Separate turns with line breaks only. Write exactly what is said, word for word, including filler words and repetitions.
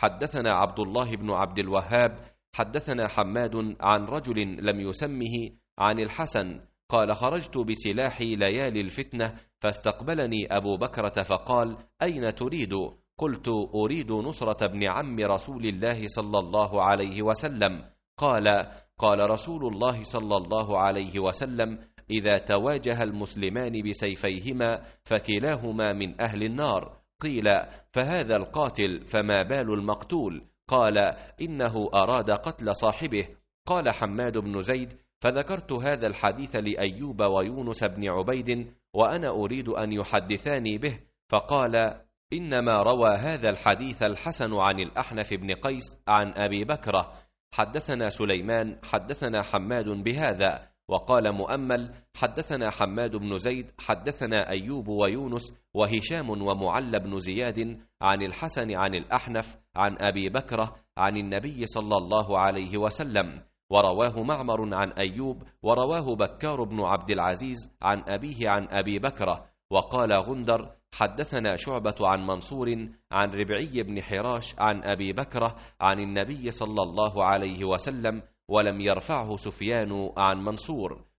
حدثنا عبد الله بن عبد الوهاب حدثنا حماد عن رجل لم يسمه عن الحسن قال: خرجت بسلاحي ليالي الفتنة فاستقبلني أبو بكرة فقال: أين تريد؟ قلت: أريد نصرة ابن عم رسول الله صلى الله عليه وسلم. قال: قال رسول الله صلى الله عليه وسلم: إذا تواجه المسلمان بسيفيهما فكلاهما من أهل النار. قيل: فهذا القاتل فما بال المقتول؟ قال: إنه أراد قتل صاحبه. قال حماد بن زيد: فذكرت هذا الحديث لأيوب ويونس بن عبيد وأنا أريد أن يحدثاني به، فقال: إنما روى هذا الحديث الحسن عن الأحنف بن قيس عن أبي بكرة. حدثنا سليمان حدثنا حماد بهذا، وقال مؤمل: حدثنا حماد بن زيد حدثنا أيوب ويونس وهشام ومعل بن زياد عن الحسن عن الأحنف عن أبي بكرة عن النبي صلى الله عليه وسلم، ورواه معمر عن أيوب، ورواه بكار بن عبد العزيز عن أبيه عن أبي بكرة. وقال غندر: حدثنا شعبة عن منصور عن ربعي بن حراش عن أبي بكرة عن النبي صلى الله عليه وسلم، ولم يرفعه سفيان عن منصور.